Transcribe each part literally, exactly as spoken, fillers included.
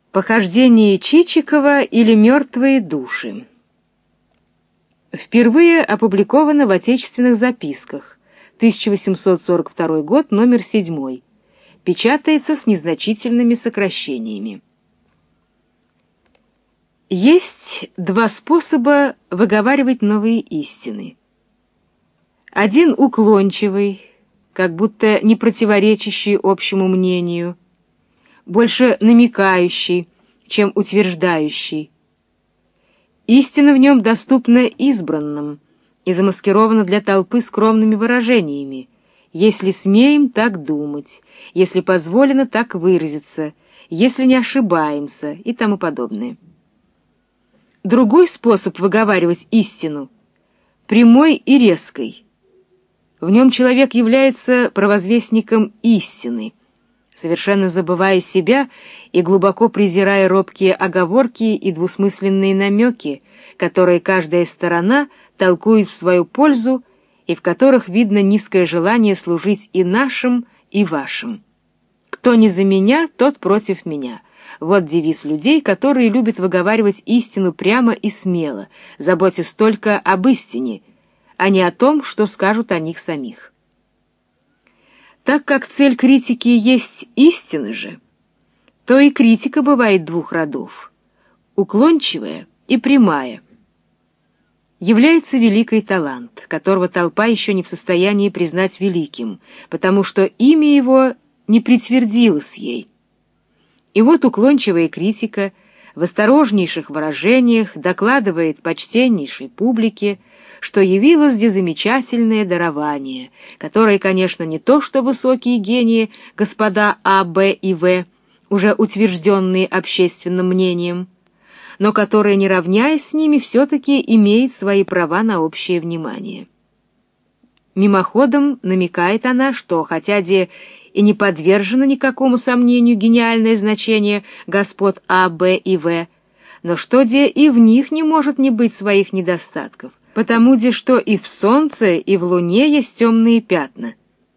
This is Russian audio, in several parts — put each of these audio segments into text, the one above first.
Похождение Чичикова или мертвые души. Впервые опубликовано в Отечественных записках, тысяча восемьсот сорок второй год, номер седьмой. Печатается с незначительными сокращениями. Есть два способа выговаривать новые истины. Один уклончивый, как будто не противоречащий общему мнению, больше намекающий, чем утверждающий. Истина в нем доступна избранным и замаскирована для толпы скромными выражениями: если смеем так думать, если позволено так выразиться, если не ошибаемся и тому подобное. Другой способ выговаривать истину — прямой и резкий. В нем человек является провозвестником истины, совершенно забывая себя и глубоко презирая робкие оговорки и двусмысленные намеки, которые каждая сторона толкует в свою пользу и в которых видно низкое желание служить и нашим, и вашим. «Кто не за меня, тот против меня». Вот девиз людей, которые любят выговаривать истину прямо и смело, заботясь только об истине, а не о том, что скажут о них самих. Так как цель критики есть истина же, то и критика бывает двух родов — уклончивая и прямая. Является великий талант, которого толпа еще не в состоянии признать великим, потому что имя его не притвердилось ей. И вот уклончивая критика в осторожнейших выражениях докладывает почтеннейшей публике, что явилось где замечательное дарование, которое, конечно, не то что высокие гении, господа А, Б и В, уже утвержденные общественным мнением, но которое, не равняясь с ними, все-таки имеет свои права на общее внимание. Мимоходом намекает она, что, хотя де и не подвержено никакому сомнению гениальное значение господ А, Б и В, но что де и в них не может не быть своих недостатков, потому де что и в солнце, и в луне есть темные пятна.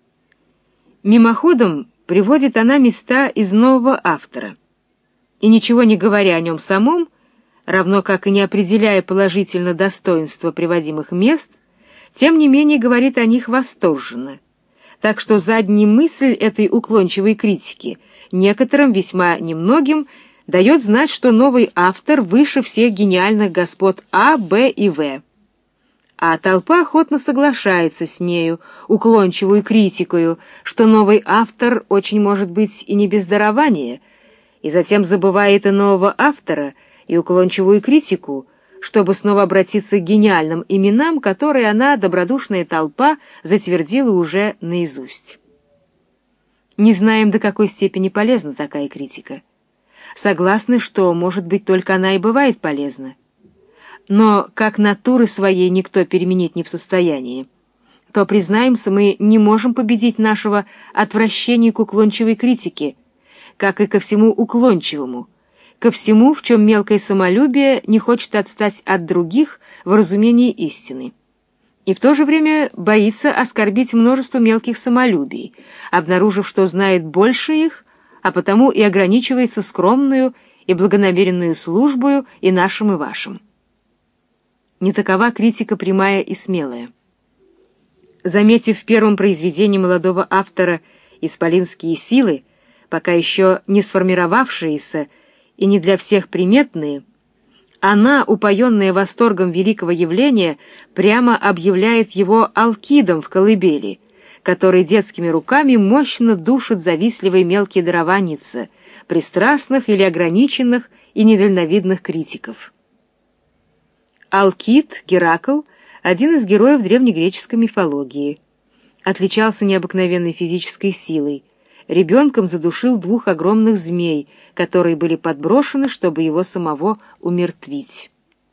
Мимоходом приводит она места из нового автора, и, ничего не говоря о нем самом, равно как и не определяя положительно достоинства приводимых мест, тем не менее говорит о них восторженно, так что задняя мысль этой уклончивой критики некоторым, весьма немногим, дает знать, что новый автор выше всех гениальных господ А, Б и В. А толпа охотно соглашается с нею, уклончивую критикою, что новый автор очень может быть и не без дарования, и затем забывает и нового автора, и уклончивую критику, чтобы снова обратиться к гениальным именам, которые она, добродушная толпа, затвердила уже наизусть. Не знаем, до какой степени полезна такая критика. Согласны, что, может быть, только она и бывает полезна. Но как натуры своей никто переменить не в состоянии, то, признаемся, мы не можем победить нашего отвращения к уклончивой критике, как и ко всему уклончивому, ко всему, в чем мелкое самолюбие не хочет отстать от других в разумении истины, и в то же время боится оскорбить множество мелких самолюбий, обнаружив, что знает больше их, а потому и ограничивается скромную и благонамеренную службою и нашим, и вашим. Не такова критика прямая и смелая. Заметив в первом произведении молодого автора исполинские силы, пока еще не сформировавшиеся и не для всех приметные, она, упоенная восторгом великого явления, прямо объявляет его алкидом в колыбели, который детскими руками мощно душит завистливые мелкие дарованицы, пристрастных или ограниченных и недальновидных критиков. Алкид, Геракл, один из героев древнегреческой мифологии, отличался необыкновенной физической силой. Ребенком задушил двух огромных змей, которые были подброшены, чтобы его самого умертвить.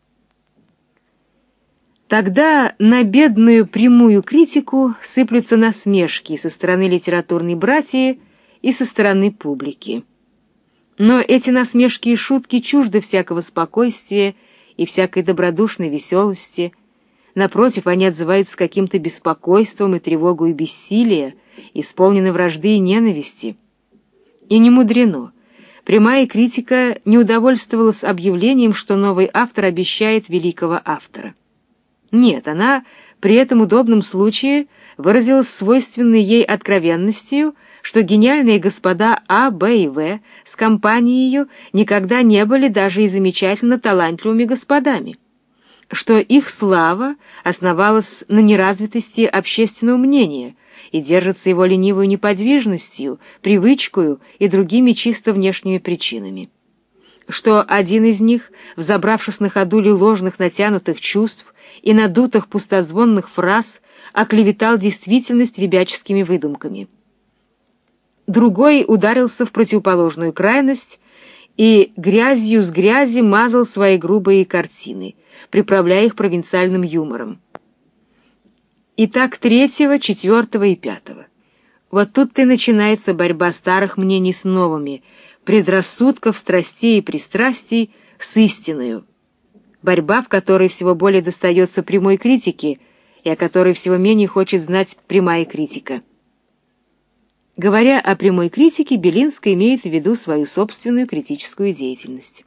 Тогда на бедную прямую критику сыплются насмешки со стороны литературной братьи и со стороны публики. Но эти насмешки и шутки чужды всякого спокойствия и всякой добродушной веселости. Напротив, они отзываются каким-то беспокойством и тревогой бессилия, исполнены вражды и ненависти. И не мудрено, прямая критика не удовольствовалась объявлением, что новый автор обещает великого автора. Нет, она при этом удобном случае выразилась свойственной ей откровенностью, что гениальные господа А, Б и В с компанией ее никогда не были даже и замечательно талантливыми господами, что их слава основалась на неразвитости общественного мнения и держится его ленивой неподвижностью, привычкою и другими чисто внешними причинами, что один из них, взобравшись на ходули ложных натянутых чувств и надутых пустозвонных фраз, оклеветал действительность ребяческими выдумками. Другой ударился в противоположную крайность и грязью с грязи мазал свои грубые картины, приправляя их провинциальным юмором. И так третьего, четвертого и пятого. Вот тут-то и начинается борьба старых мнений с новыми, предрассудков, страстей и пристрастий с истиною. Борьба, в которой всего более достается прямой критике, и о которой всего менее хочет знать прямая критика. Говоря о прямой критике, Белинский имеет в виду свою собственную критическую деятельность.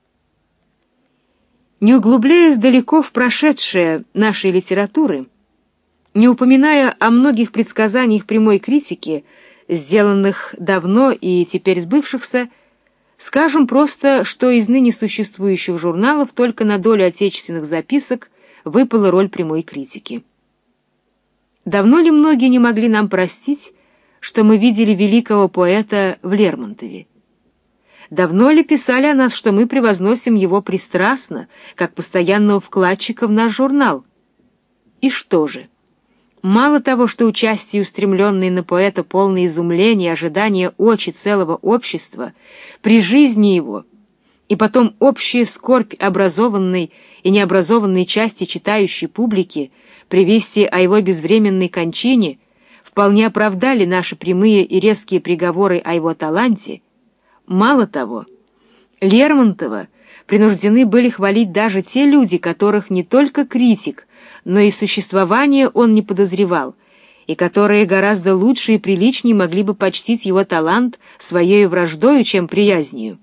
Не углубляясь далеко в прошедшее нашей литературы, не упоминая о многих предсказаниях прямой критики, сделанных давно и теперь сбывшихся, скажем просто, что из ныне существующих журналов только на долю отечественных записок выпала роль прямой критики. Давно ли многие не могли нам простить, что мы видели великого поэта в Лермонтове? Давно ли писали о нас, что мы превозносим его пристрастно, как постоянного вкладчика в наш журнал? И что же? Мало того, что участие, устремленное на поэта, полное изумления и ожидания очи целого общества, при жизни его, и потом общая скорбь образованной и необразованной части читающей публики при вести о его безвременной кончине вполне оправдали наши прямые и резкие приговоры о его таланте, мало того, Лермонтова принуждены были хвалить даже те люди, которых не только критик, но и существование он не подозревал, и которые гораздо лучше и приличнее могли бы почтить его талант своей враждою, чем приязнью.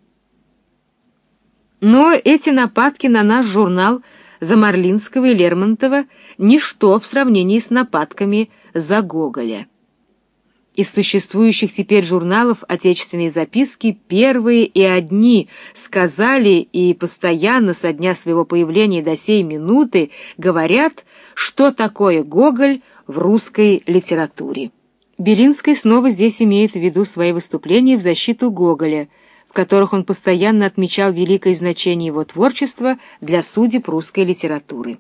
Но эти нападки на наш журнал Замарлинского и Лермонтова — ничто в сравнении с нападками за Гоголя. Из существующих теперь журналов «Отечественные записки» первые и одни сказали и постоянно со дня своего появления до сей минуты говорят, что такое Гоголь в русской литературе. Белинский снова здесь имеет в виду свои выступления в защиту Гоголя, в которых он постоянно отмечал великое значение его творчества для судеб русской литературы.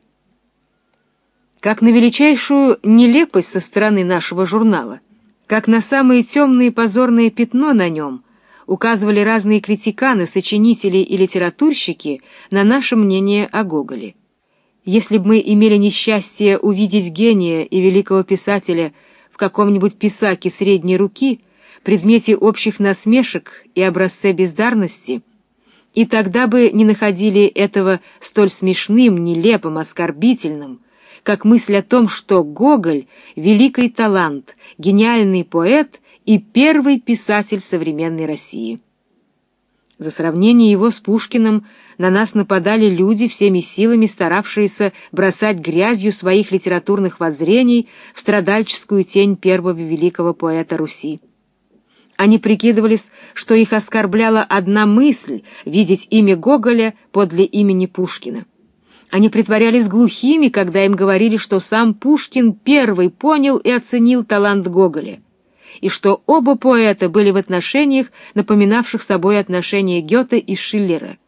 Как на величайшую нелепость со стороны нашего журнала, как на самое темное и позорное пятно на нем указывали разные критиканы, сочинители и литературщики на наше мнение о Гоголе. Если бы мы имели несчастье увидеть гения и великого писателя в каком-нибудь писаке средней руки, предмете общих насмешек и образце бездарности, и тогда бы не находили этого столь смешным, нелепым, оскорбительным, как мысль о том, что Гоголь — великий талант, гениальный поэт и первый писатель современной России. За сравнение его с Пушкиным на нас нападали люди, всеми силами старавшиеся бросать грязью своих литературных воззрений в страдальческую тень первого великого поэта Руси. Они прикидывались, что их оскорбляла одна мысль — видеть имя Гоголя подле имени Пушкина. Они притворялись глухими, когда им говорили, что сам Пушкин первый понял и оценил талант Гоголя, и что оба поэта были в отношениях, напоминавших собой отношения Гёте и Шиллера.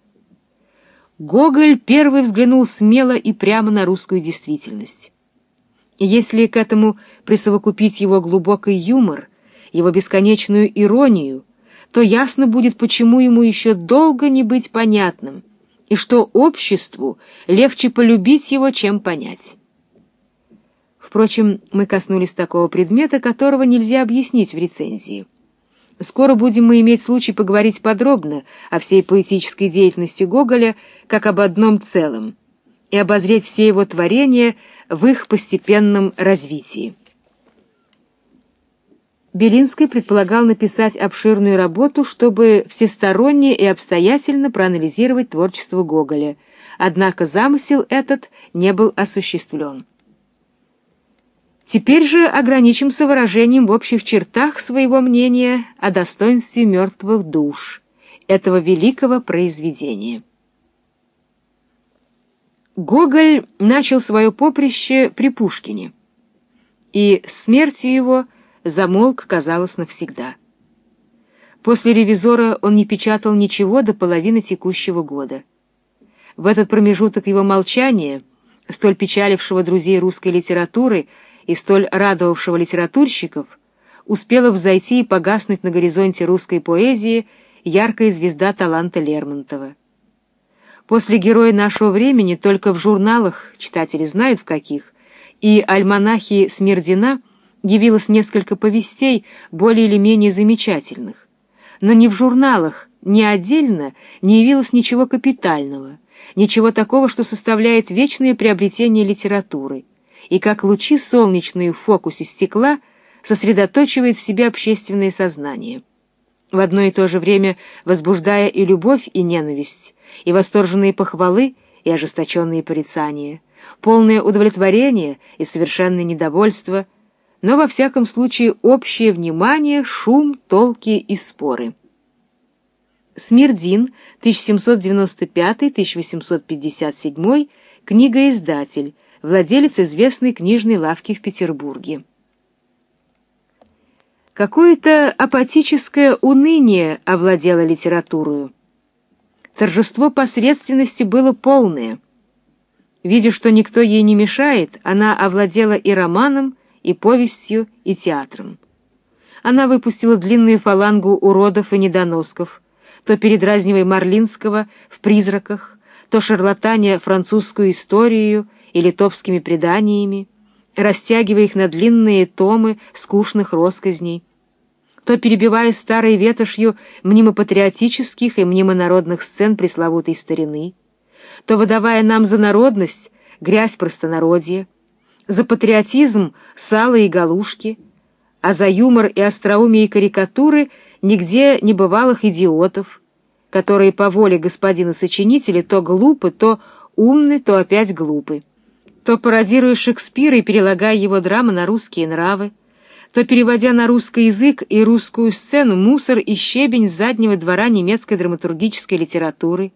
Гоголь первый взглянул смело и прямо на русскую действительность. И если к этому присовокупить его глубокий юмор, его бесконечную иронию, то ясно будет, почему ему еще долго не быть понятным, и что обществу легче полюбить его, чем понять. Впрочем, мы коснулись такого предмета, которого нельзя объяснить в рецензии. Скоро будем мы иметь случай поговорить подробно о всей поэтической деятельности Гоголя как об одном целом и обозреть все его творения в их постепенном развитии. Белинский предполагал написать обширную работу, чтобы всесторонне и обстоятельно проанализировать творчество Гоголя, однако замысел этот не был осуществлен. Теперь же ограничимся выражением в общих чертах своего мнения о достоинстве «Мертвых душ» этого великого произведения. Гоголь начал свое поприще при Пушкине, и смертью его замолк, казалось, навсегда. После «Ревизора» он не печатал ничего до половины текущего года. В этот промежуток его молчания, столь печалившего друзей русской литературы и столь радовавшего литературщиков, успела взойти и погаснуть на горизонте русской поэзии яркая звезда таланта Лермонтова. После «Героя нашего времени» только в журналах, читатели знают в каких, и альманахе Смердина явилось несколько повестей более или менее замечательных. Но ни в журналах, ни отдельно не явилось ничего капитального, ничего такого, что составляет вечное приобретение литературы, и как лучи солнечные в фокусе стекла сосредоточивает в себе общественное сознание, в одно и то же время возбуждая и любовь, и ненависть, и восторженные похвалы, и ожесточенные порицания, полное удовлетворение и совершенное недовольство, но во всяком случае общее внимание, шум, толки и споры. Смердин, тысяча семьсот девяносто пятый — тысяча восемьсот пятьдесят седьмой, книгоиздатель, владелец известной книжной лавки в Петербурге. Какое-то апатическое уныние овладело литературою. Торжество посредственности было полное. Видя, что никто ей не мешает, она овладела и романом, и повестью, и театром. Она выпустила длинную фалангу уродов и недоносков, то передразнивая Марлинского в «Призраках», то шарлатаня французскую историю и литовскими преданиями, растягивая их на длинные томы скучных россказней, то перебивая старой ветошью мнимо-патриотических и мнимо-народных сцен пресловутой старины, то выдавая нам за народность грязь простонародья, за патриотизм сало и галушки, а за юмор и остроумие и карикатуры нигде не бывалых идиотов, которые по воле господина сочинителя то глупы, то умны, то опять глупы, то пародируя Шекспира и перелагая его драмы на русские нравы, то переводя на русский язык и русскую сцену мусор и щебень с заднего двора немецкой драматургической литературы.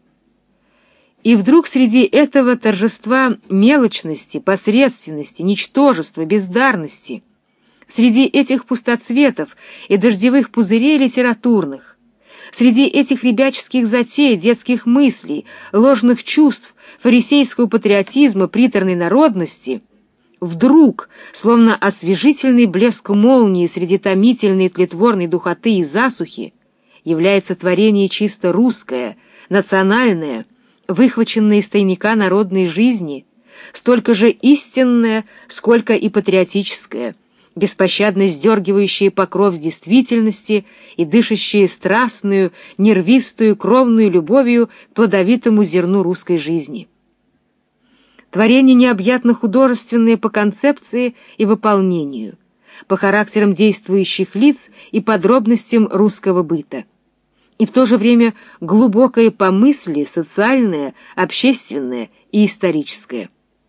И вдруг среди этого торжества мелочности, посредственности, ничтожества, бездарности, среди этих пустоцветов и дождевых пузырей литературных, среди этих ребяческих затей, детских мыслей, ложных чувств, фарисейского патриотизма, приторной народности, вдруг, словно освежительный блеск молнии среди томительной тлетворной духоты и засухи, является творение чисто русское, национальное, выхваченное из тайника народной жизни, столько же истинное, сколько и патриотическое, беспощадно сдергивающее покров с действительности и дышащее страстную, нервистую, кровную любовью к плодовитому зерну русской жизни. Творение необъятно художественное по концепции и выполнению, по характерам действующих лиц и подробностям русского быта, и в то же время глубокое по мысли, социальное, общественное и историческое.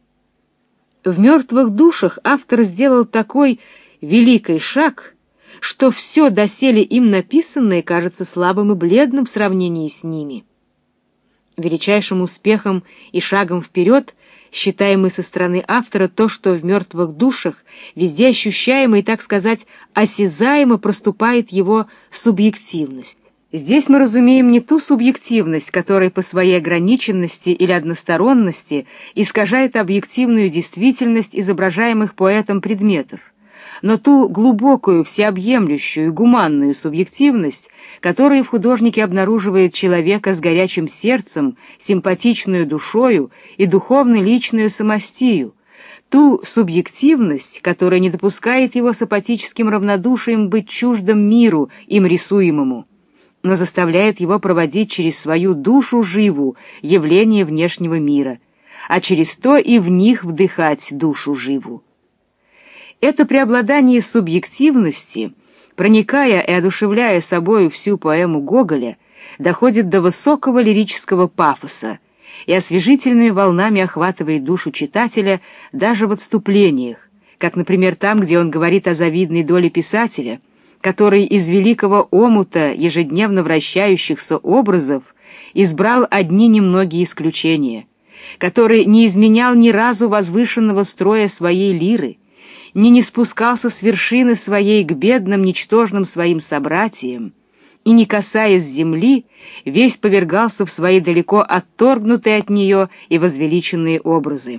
В «Мертвых душах» автор сделал такой великий шаг, что все доселе им написанное кажется слабым и бледным в сравнении с ними. Величайшим успехом и шагом вперед считаем мы со стороны автора то, что в «Мертвых душах» везде ощущаемо и, так сказать, осязаемо проступает его субъективность. Здесь мы разумеем не ту субъективность, которая по своей ограниченности или односторонности искажает объективную действительность изображаемых поэтом предметов, но ту глубокую, всеобъемлющую, гуманную субъективность, которая в художнике обнаруживает человека с горячим сердцем, симпатичную душою и духовно-личную самостию, ту субъективность, которая не допускает его с апатическим равнодушием быть чуждым миру, им рисуемому, но заставляет его проводить через свою душу живу явление внешнего мира, а через то и в них вдыхать душу живу. Это преобладание субъективности проникая и одушевляя собою всю поэму Гоголя, доходит до высокого лирического пафоса и освежительными волнами охватывает душу читателя даже в отступлениях, как, например, там, где он говорит о завидной доле писателя, который из великого омута ежедневно вращающихся образов избрал одни немногие исключения, который не изменял ни разу возвышенного строя своей лиры, ни не спускался с вершины своей к бедным, ничтожным своим собратьям, и, не касаясь земли, весь повергался в свои далеко отторгнутые от нее и возвеличенные образы.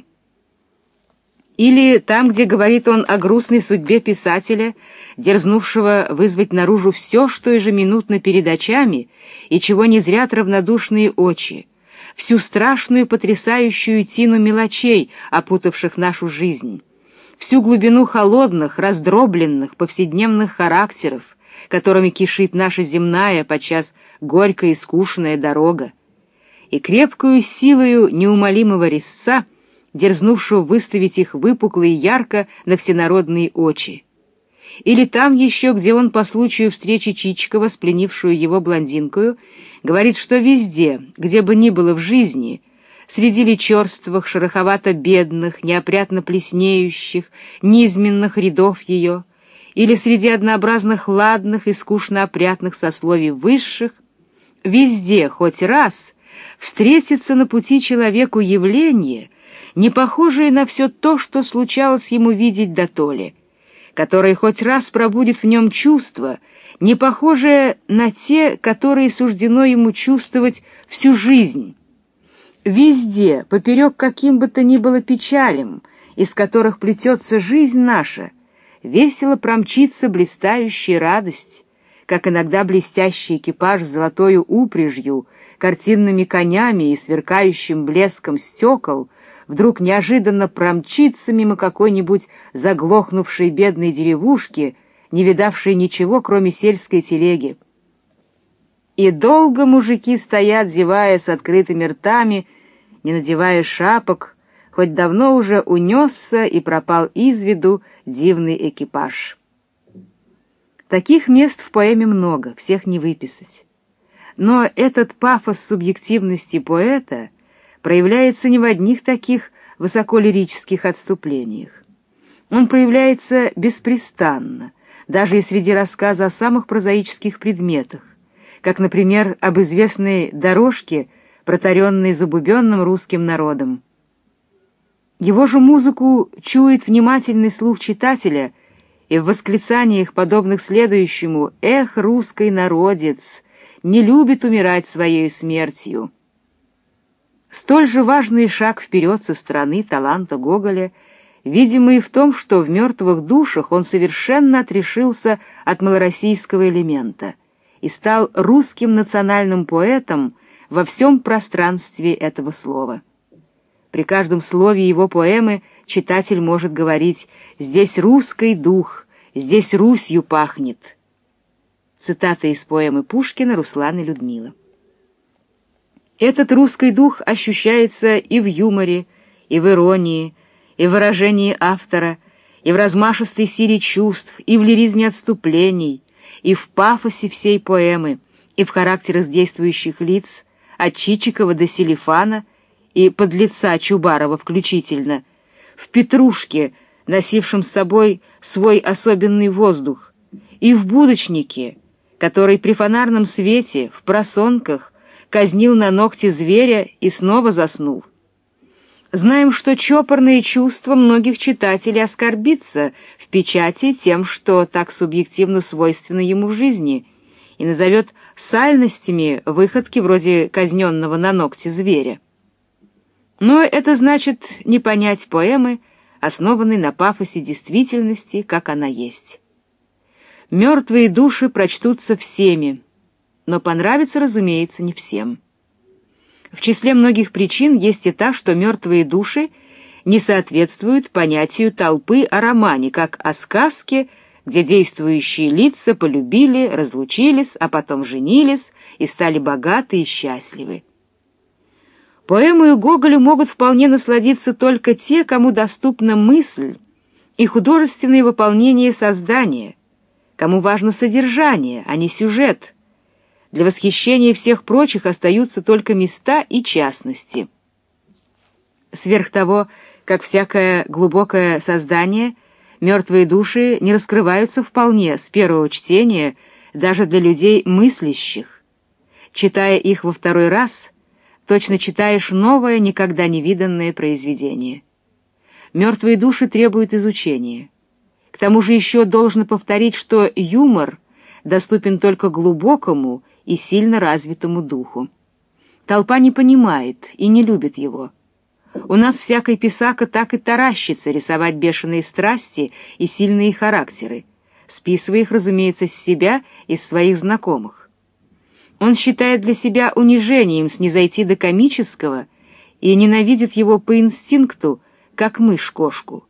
Или там, где говорит он о грустной судьбе писателя, дерзнувшего вызвать наружу все, что ежеминутно перед очами, и чего не зрят равнодушные очи, всю страшную потрясающую тину мелочей, опутавших нашу жизнь, всю глубину холодных, раздробленных, повседневных характеров, которыми кишит наша земная, подчас горькая и скучная дорога, и крепкую силою неумолимого резца, дерзнувшего выставить их выпукло и ярко на всенародные очи. Или там еще, где он по случаю встречи Чичикова с пленившую его блондинкою, говорит, что везде, где бы ни было в жизни, среди личерствых, шероховато-бедных, неопрятно плеснеющих, низменных рядов ее, или среди однообразных ладных и скучно-опрятных сословий высших, везде хоть раз встретится на пути человеку явление, не похожее на все то, что случалось ему видеть дотоле, которое хоть раз пробудит в нем чувство, не похожее на те, которые суждено ему чувствовать всю жизнь. Везде, поперек каким бы то ни было печалям, из которых плетется жизнь наша, весело промчится блистающая радость, как иногда блестящий экипаж с золотою упряжью, картинными конями и сверкающим блеском стекол вдруг неожиданно промчится мимо какой-нибудь заглохнувшей бедной деревушки, не видавшей ничего, кроме сельской телеги. И долго мужики стоят, зевая с открытыми ртами, не надевая шапок, хоть давно уже унесся и пропал из виду дивный экипаж. Таких мест в поэме много, всех не выписать. Но этот пафос субъективности поэта проявляется не в одних таких высоколирических отступлениях. Он проявляется беспрестанно, даже и среди рассказа о самых прозаических предметах, как, например, об известной дорожке, протаренной забубенным русским народом. Его же музыку чует внимательный слух читателя, и в восклицаниях, подобных следующему «Эх, русский народец, не любит умирать своей смертью». Столь же важный шаг вперед со стороны таланта Гоголя, видимый в том, что в «Мертвых душах» он совершенно отрешился от малороссийского элемента и стал русским национальным поэтом во всем пространстве этого слова. При каждом слове его поэмы читатель может говорить «здесь русский дух, здесь Русью пахнет». Цитата из поэмы Пушкина «Руслан и Людмила». Этот русский дух ощущается и в юморе, и в иронии, и в выражении автора, и в размашистой силе чувств, и в лиризме отступлений, и в пафосе всей поэмы, и в характерах действующих лиц, от Чичикова до Селифана, и подлеца Чубарова включительно, в Петрушке, носившем с собой свой особенный воздух, и в будочнике, который при фонарном свете, в просонках, казнил на ногти зверя и снова заснул. Знаем, что чопорные чувства многих читателей оскорбится в печати тем, что так субъективно свойственно ему в жизни, и назовет сальностями выходки вроде казненного на ногти зверя. Но это значит не понять поэмы, основанной на пафосе действительности, как она есть. «Мертвые души» прочтутся всеми, но понравится, разумеется, не всем. В числе многих причин есть и та, что «Мертвые души» не соответствуют понятию толпы о романе, как о сказке, где действующие лица полюбили, разлучились, а потом женились и стали богаты и счастливы. Поэмою Гоголя могут вполне насладиться только те, кому доступна мысль и художественное выполнение создания, кому важно содержание, а не сюжет. Для восхищения всех прочих остаются только места и частности. Сверх того, как всякое глубокое создание, мертвые души не раскрываются вполне с первого чтения даже для людей мыслящих. Читая их во второй раз, точно читаешь новое, никогда не виданное произведение. Мертвые души требуют изучения. К тому же еще должно повторить, что юмор доступен только глубокому и сильно развитому духу. Толпа не понимает и не любит его. У нас всякий писака так и таращится рисовать бешеные страсти и сильные характеры, списывая их, разумеется, с себя и с своих знакомых. Он считает для себя унижением снизойти до комического и ненавидит его по инстинкту, как мышь кошку.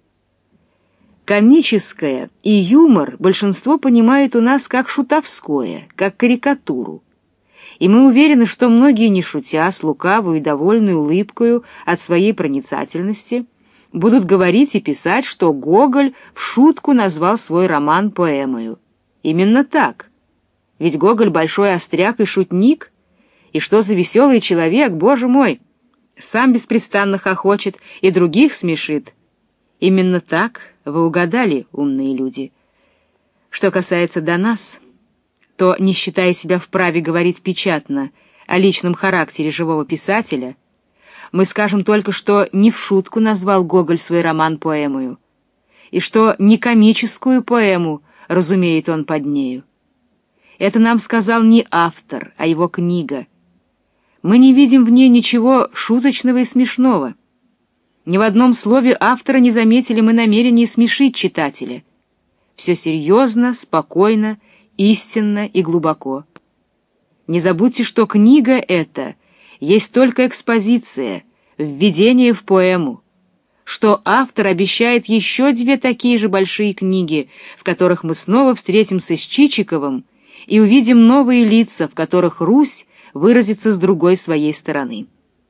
Комическое и юмор большинство понимает у нас как шутовское, как карикатуру. И мы уверены, что многие, не шутя, с лукавой и довольной улыбкою от своей проницательности, будут говорить и писать, что Гоголь в шутку назвал свой роман поэмою. Именно так. Ведь Гоголь большой остряк и шутник, и что за веселый человек, боже мой! Сам беспрестанно хохочет и других смешит. Именно так вы угадали, умные люди. Что касается до нас, то, не считая себя вправе говорить печатно о личном характере живого писателя, мы скажем только, что не в шутку назвал Гоголь свой роман поэмою, и что не комическую поэму разумеет он под нею. Это нам сказал не автор, а его книга. Мы не видим в ней ничего шуточного и смешного. Ни в одном слове автора не заметили мы намерения смешить читателя. Все серьезно, спокойно, истинно и глубоко. Не забудьте, что книга эта есть только экспозиция, введение в поэму, что автор обещает еще две такие же большие книги, в которых мы снова встретимся с Чичиковым и увидим новые лица, в которых Русь выразится с другой своей стороны.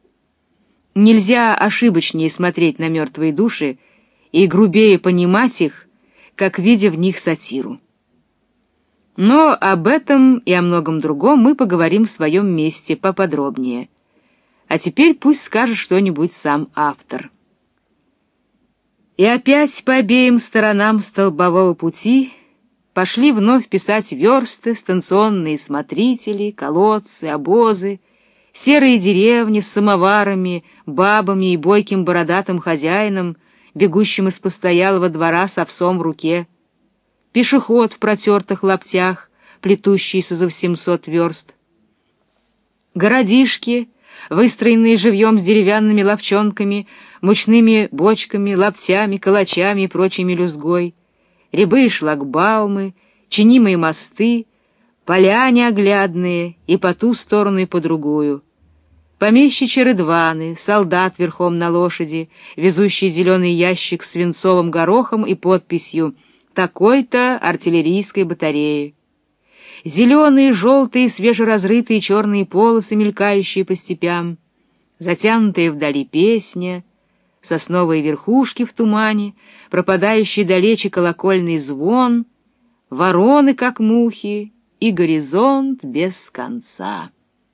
Нельзя ошибочнее смотреть на мертвые души и грубее понимать их, как видя в них сатиру. Но об этом и о многом другом мы поговорим в своем месте поподробнее. А теперь пусть скажет что-нибудь сам автор. И опять по обеим сторонам столбового пути пошли вновь писать версты, станционные смотрители, колодцы, обозы, серые деревни с самоварами, бабами и бойким бородатым хозяином, бегущим из постоялого двора с овсом в руке, пешеход в протертых лаптях, плетущийся за семьсот верст, городишки, выстроенные живьем с деревянными ловчонками, мучными бочками, лаптями, калачами и прочей мелюзгой, рябы и шлагбаумы, чинимые мосты, поля неоглядные и по ту сторону и по другую, помещичьи рыдваны, солдат верхом на лошади, везущий зеленый ящик с свинцовым горохом и подписью «Такой-то артиллерийской батареи». Зеленые, желтые, свежеразрытые черные полосы, мелькающие по степям, затянутые вдали песня, сосновые верхушки в тумане, пропадающий далече колокольный звон, вороны, как мухи, и горизонт без конца.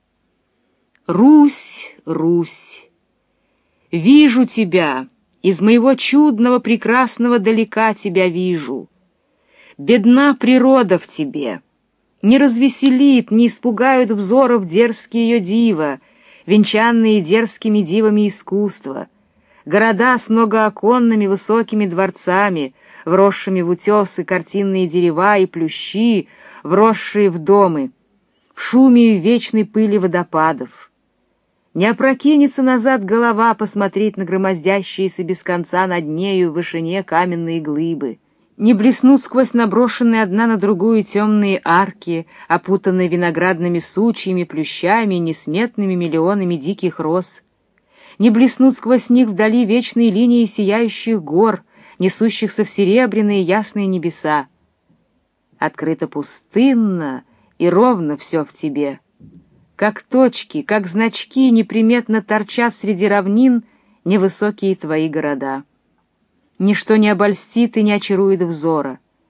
Русь, Русь, вижу тебя, из моего чудного прекрасного далека тебя вижу. Бедна природа в тебе, не развеселит, не испугают взоров дерзкие ее дива, венчанные дерзкими дивами искусства, города с многооконными высокими дворцами, вросшими в утесы картинные дерева и плющи, вросшие в домы, в шуме и вечной пыли водопадов. Не опрокинется назад голова посмотреть на громоздящиеся без конца над нею в вышине каменные глыбы, не блеснут сквозь наброшенные одна на другую темные арки, опутанные виноградными сучьями, плющами и несметными миллионами диких роз, не блеснут сквозь них вдали вечные линии сияющих гор, несущихся в серебряные ясные небеса. Открыто пустынно и ровно все в тебе. Как точки, как значки неприметно торчат среди равнин невысокие твои города. Ничто не обольстит и не очарует взора.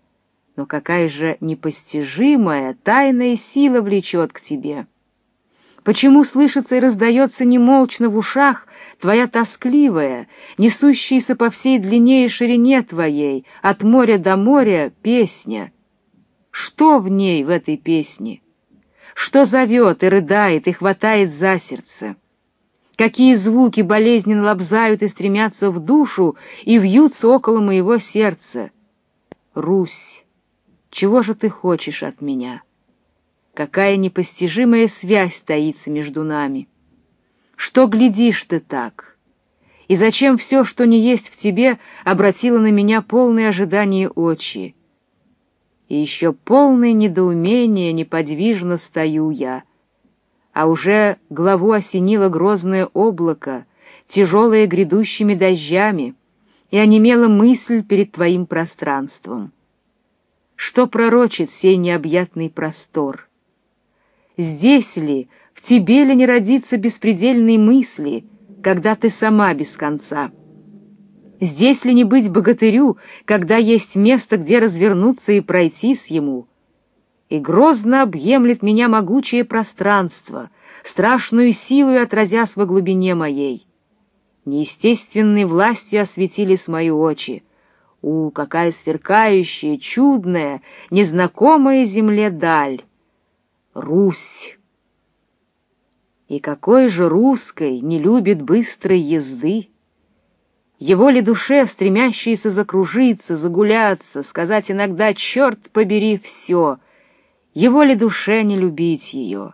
Но какая же непостижимая, тайная сила влечет к тебе? Почему слышится и раздается немолчно в ушах твоя тоскливая, несущаяся по всей длине и ширине твоей, от моря до моря, песня? Что в ней, в этой песне? Что зовет и рыдает, и хватает за сердце? Какие звуки болезненно лобзают и стремятся в душу и вьются около моего сердца? Русь, чего же ты хочешь от меня? Какая непостижимая связь таится между нами? Что глядишь ты так? И зачем все, что не есть в тебе, обратило на меня полное ожидание очи? И еще полное недоумение неподвижно стою я, а уже главу осенило грозное облако, тяжелое грядущими дождями, и онемела мысль перед твоим пространством. Что пророчит сей необъятный простор? Здесь ли, в тебе ли не родится беспредельной мысли, когда ты сама без конца? Здесь ли не быть богатырю, когда есть место, где развернуться и пройтись ему? И грозно объемлет меня могучее пространство, страшную силу отразясь во глубине моей. Неестественной властью осветились мои очи. У, какая сверкающая, чудная, незнакомая земле даль! Русь! И какой же русской не любит быстрой езды? Его ли душе, стремящейся закружиться, загуляться, сказать иногда «черт побери все», его ли душе не любить ее?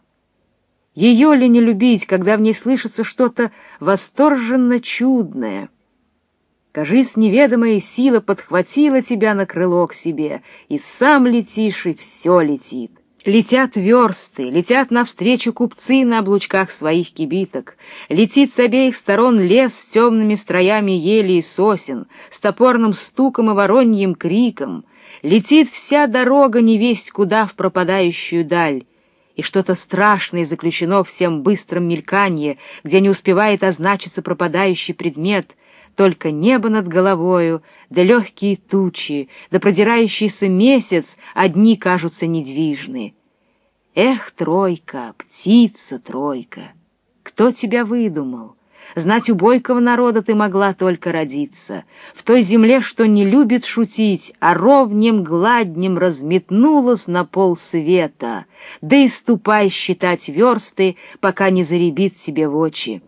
Ее ли не любить, когда в ней слышится что-то восторженно чудное? Кажись, неведомая сила подхватила тебя на крыло к себе, и сам летишь, и все летит. Летят версты, летят навстречу купцы на облучках своих кибиток, летит с обеих сторон лес с темными строями ели и сосен, с топорным стуком и вороньим криком, летит вся дорога невесть куда в пропадающую даль, и что-то страшное заключено в всем быстром мельканье, где не успевает означиться пропадающий предмет, только небо над головою, да легкие тучи, да продирающийся месяц одни кажутся недвижны. Эх, тройка, птица тройка, кто тебя выдумал? Знать, у бойкого народа ты могла только родиться, в той земле, что не любит шутить, а ровнем гладнем разметнулась на пол света, да и ступай считать версты, пока не заребит тебе в очи.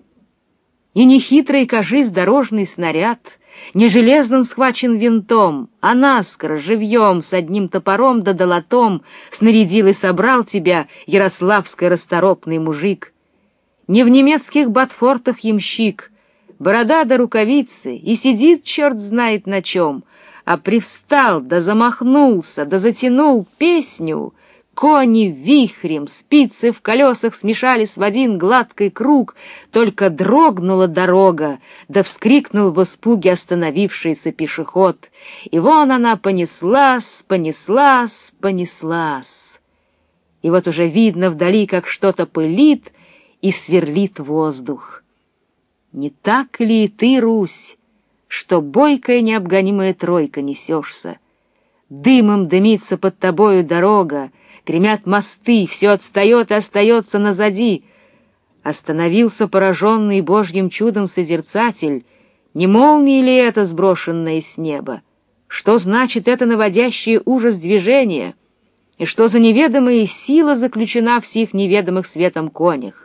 И не хитрый, кажись, дорожный снаряд, не железным схвачен винтом, а наскоро, живьем, с одним топором да долотом снарядил и собрал тебя ярославский расторопный мужик. Не в немецких ботфортах ямщик, борода да рукавицы, и сидит черт знает на чем, а привстал да замахнулся да затянул песню. Кони вихрем, спицы в колесах смешались в один гладкий круг, только дрогнула дорога, да вскрикнул в испуге остановившийся пешеход. И вон она понеслась, понеслась, понеслась. И вот уже видно вдали, как что-то пылит и сверлит воздух. Не так ли и ты, Русь, что бойкая необгонимая тройка несешься? Дымом дымится под тобою дорога, гремят мосты, все отстает и остается назади. Остановился пораженный Божьим чудом созерцатель. Не молния ли это, сброшенная с неба? Что значит это наводящее ужас движение? И что за неведомая сила заключена в сих неведомых светом конях?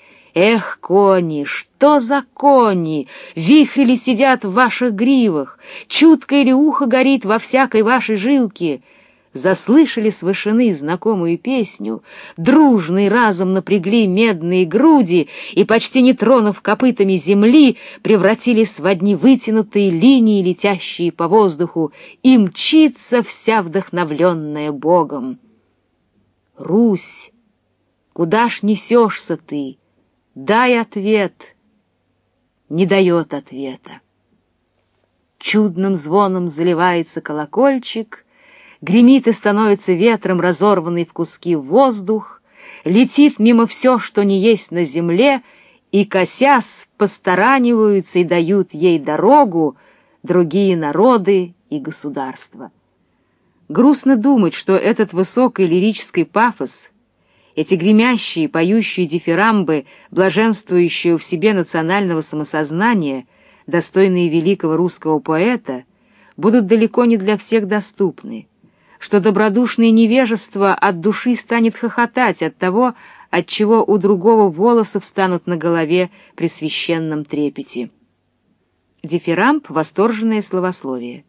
Эх, кони, что за кони? Вихры сидят в ваших гривах? Чуткое ли ухо горит во всякой вашей жилке? Заслышали с вышины знакомую песню, дружный разом напрягли медные груди и, почти не тронув копытами земли, превратились в одни вытянутые линии, летящие по воздуху, и мчится вся вдохновленная Богом. Русь, куда ж несешься ты? Дай ответ. Не дает ответа. Чудным звоном заливается колокольчик, гремит и становится ветром разорванный в куски воздух, летит мимо все, что не есть на земле, и, косясь, постараниваются и дают ей дорогу другие народы и государства. Грустно думать, что этот высокий лирический пафос, эти гремящие, поющие дифирамбы, блаженствующие в себе национального самосознания, достойные великого русского поэта, будут далеко не для всех доступны, что добродушное невежество от души станет хохотать от того, отчего у другого волосы встанут на голове при священном трепете. Дифирамб — восторженное словословие.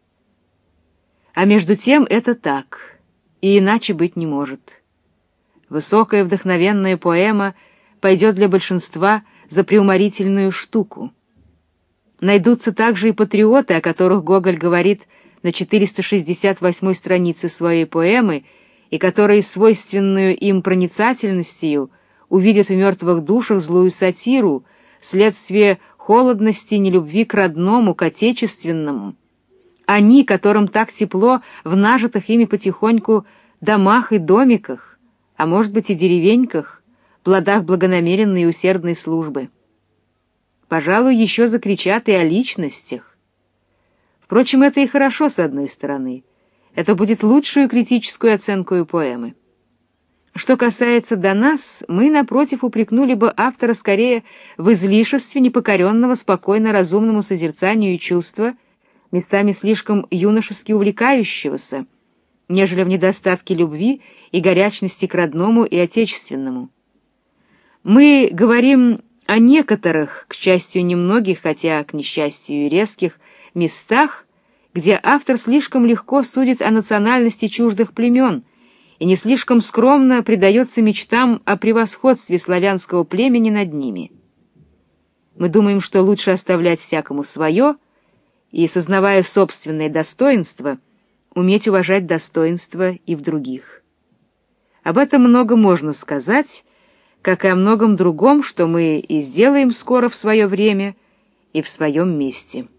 А между тем это так, и иначе быть не может. Высокая вдохновенная поэма пойдет для большинства за преуморительную штуку. Найдутся также и патриоты, о которых Гоголь говорит на четыреста шестьдесят восьмой странице своей поэмы, и которые свойственную им проницательностью увидят в мертвых душах злую сатиру, следствие холодности и нелюбви к родному, к отечественному. Они, которым так тепло в нажитых ими потихоньку домах и домиках, а может быть и деревеньках, плодах благонамеренной и усердной службы. Пожалуй, еще закричат и о личностях. Впрочем, это и хорошо с одной стороны. Это будет лучшую критическую оценку поэмы. Что касается до нас, мы, напротив, упрекнули бы автора скорее в излишестве непокоренного спокойно разумному созерцанию и чувства, местами слишком юношески увлекающегося, нежели в недостатке любви и горячности к родному и отечественному. Мы говорим о некоторых, к счастью, немногих, хотя к несчастью и резких, местах, где автор слишком легко судит о национальности чуждых племен и не слишком скромно предается мечтам о превосходстве славянского племени над ними. Мы думаем, что лучше оставлять всякому свое и, сознавая собственное достоинство, уметь уважать достоинство и в других. Об этом много можно сказать, как и о многом другом, что мы и сделаем скоро в свое время и в своем месте.